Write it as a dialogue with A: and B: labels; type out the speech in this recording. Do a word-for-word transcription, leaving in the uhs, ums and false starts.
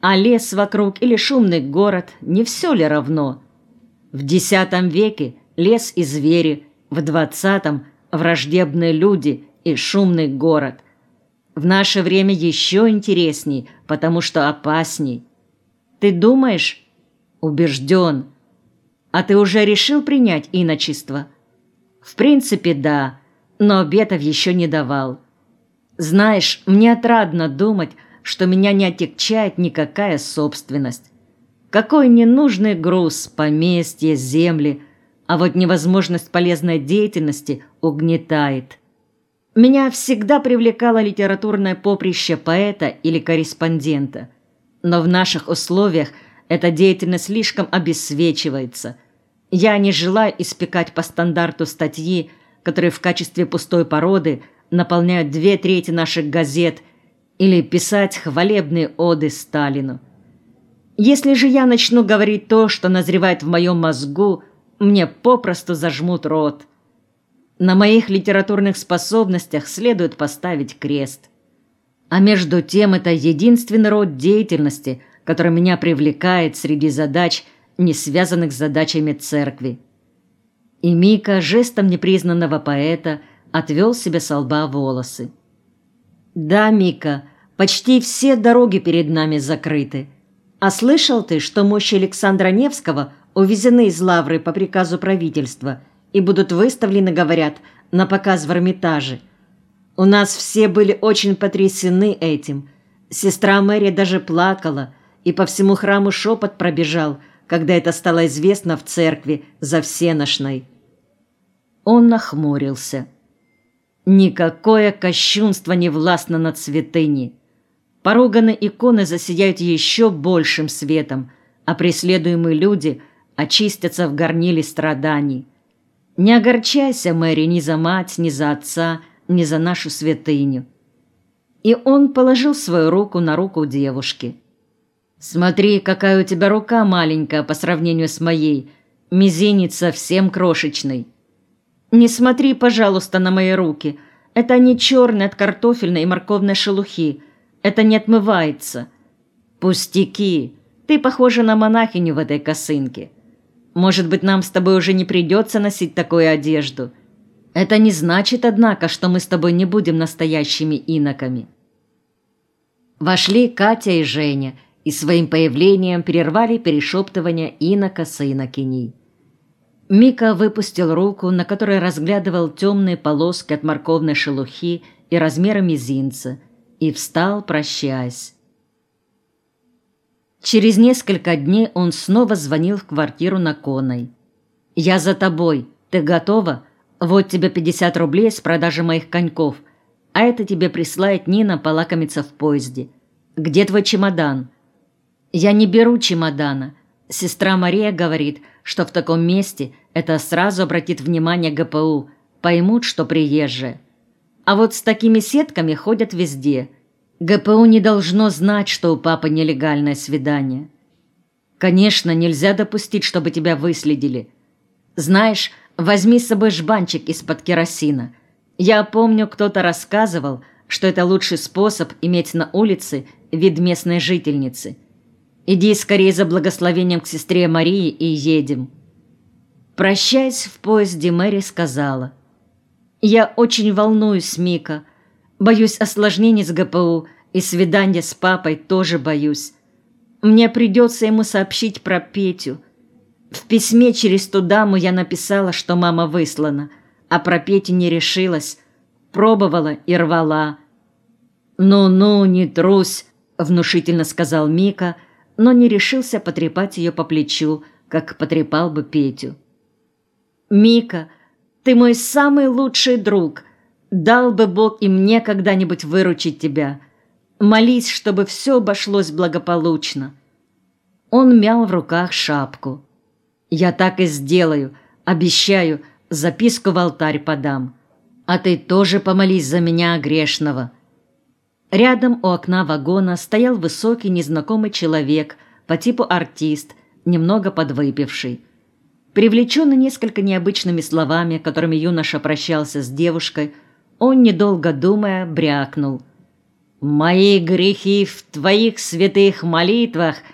A: А лес вокруг или шумный город, не все ли равно? В десятом веке лес и звери, в двадцатом враждебные люди и шумный город. В наше время еще интересней, потому что опасней. Ты думаешь? Убежден. А ты уже решил принять иночество? В принципе, да, но обетов еще не давал. Знаешь, мне отрадно думать, что меня не отягчает никакая собственность. Какой ненужный груз, поместье, земли, а вот невозможность полезной деятельности угнетает. Меня всегда привлекало литературное поприще поэта или корреспондента, но в наших условиях эта деятельность слишком обесцвечивается. Я не желаю испекать по стандарту статьи, которые в качестве пустой породы наполняют две трети наших газет, или писать хвалебные оды Сталину. Если же я начну говорить то, что назревает в моем мозгу, мне попросту зажмут рот. На моих литературных способностях следует поставить крест. А между тем это единственный род деятельности, который меня привлекает среди задач, не связанных с задачами церкви. И Мика жестом непризнанного поэта отвел себе со лба волосы. Да, Мика, почти все дороги перед нами закрыты. А слышал ты, что мощи Александра Невского увезены из Лавры по приказу правительства и будут выставлены, говорят, на показ в Эрмитаже? У нас все были очень потрясены этим. Сестра Мэри даже плакала, и по всему храму шепот пробежал, когда это стало известно в церкви за всеношной. Он нахмурился. Никакое кощунство не властно над святыней. Поруганные иконы засияют еще большим светом, а преследуемые люди очистятся в горниле страданий. Не огорчайся, Мэри, ни за мать, ни за отца, ни за нашу святыню. И он положил свою руку на руку девушки. Смотри, какая у тебя рука маленькая по сравнению с моей, мизинец совсем крошечный. Не смотри, пожалуйста, на мои руки. Это они черные от картофельной и морковной шелухи. Это не отмывается. Пустяки. Ты похожа на монахиню в этой косынке. Может быть, нам с тобой уже не придется носить такую одежду. Это не значит, однако, что мы с тобой не будем настоящими иноками. Вошли Катя и Женя, и своим появлением прервали перешептывание инока с инокиней. Мика выпустил руку, на которой разглядывал темные полоски от морковной шелухи и размера мизинца, и встал, прощаясь. Через несколько дней он снова звонил в квартиру на Конной. «Я за тобой. Ты готова? Вот тебе пятьдесят рублей с продажи моих коньков, а это тебе присылает Нина полакомиться в поезде. Где твой чемодан?» «Я не беру чемодана. Сестра Мария говорит, что в таком месте это сразу обратит внимание ГПУ, поймут, что приезжие. А вот с такими сетками ходят везде. ГПУ не должно знать, что у папы нелегальное свидание. Конечно, нельзя допустить, чтобы тебя выследили. Знаешь, возьми с собой жбанчик из-под керосина. Я помню, кто-то рассказывал, что это лучший способ иметь на улице вид местной жительницы. Иди скорее за благословением к сестре Марии и едем». Прощаясь в поезде, Мэри сказала: «Я очень волнуюсь, Мика. Боюсь осложнений с ГПУ, и свидания с папой тоже боюсь. Мне придется ему сообщить про Петю. В письме через ту даму я написала, что мама выслана, а про Петю не решилась. Пробовала и рвала». «Ну-ну, не трусь», — внушительно сказал Мика, но не решился потрепать ее по плечу, как потрепал бы Петю. «Мика, ты мой самый лучший друг. Дал бы Бог и мне когда-нибудь выручить тебя. Молись, чтобы все обошлось благополучно». Он мял в руках шапку. «Я так и сделаю. Обещаю, записку в алтарь подам. А ты тоже помолись за меня, грешного». Рядом у окна вагона стоял высокий незнакомый человек, по типу артист, немного подвыпивший. Привлеченный несколько необычными словами, которыми юноша прощался с девушкой, он, недолго думая, брякнул: Мои грехи в твоих святых молитвах